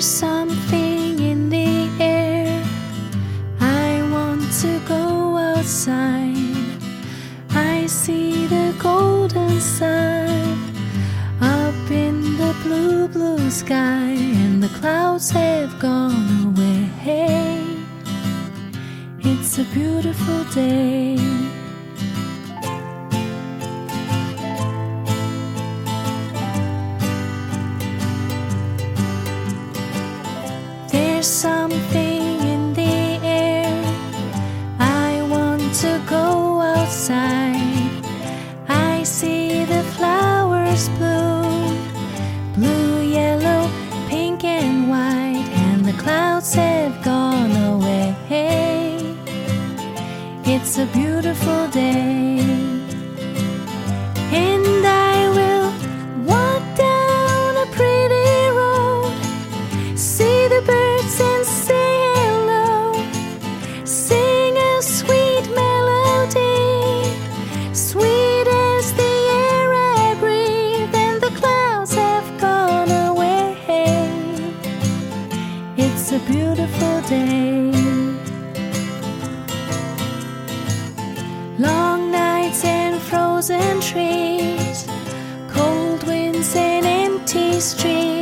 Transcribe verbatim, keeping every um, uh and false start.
There's something in the air. I want to go outside. I see the golden sun up in the blue, blue sky, and the clouds have gone away. It's a beautiful day. There's something in the air. I want to go outside. I see the flowers bloom, blue, yellow, pink and white, and the clouds have gone away. It's a beautiful day. And I will walk down a pretty road, see the birds and say hello, sing a sweet melody, sweet as the air I breathe, and the clouds have gone away. It's a beautiful day. Long nights and frozen trees, cold winds and empty streets.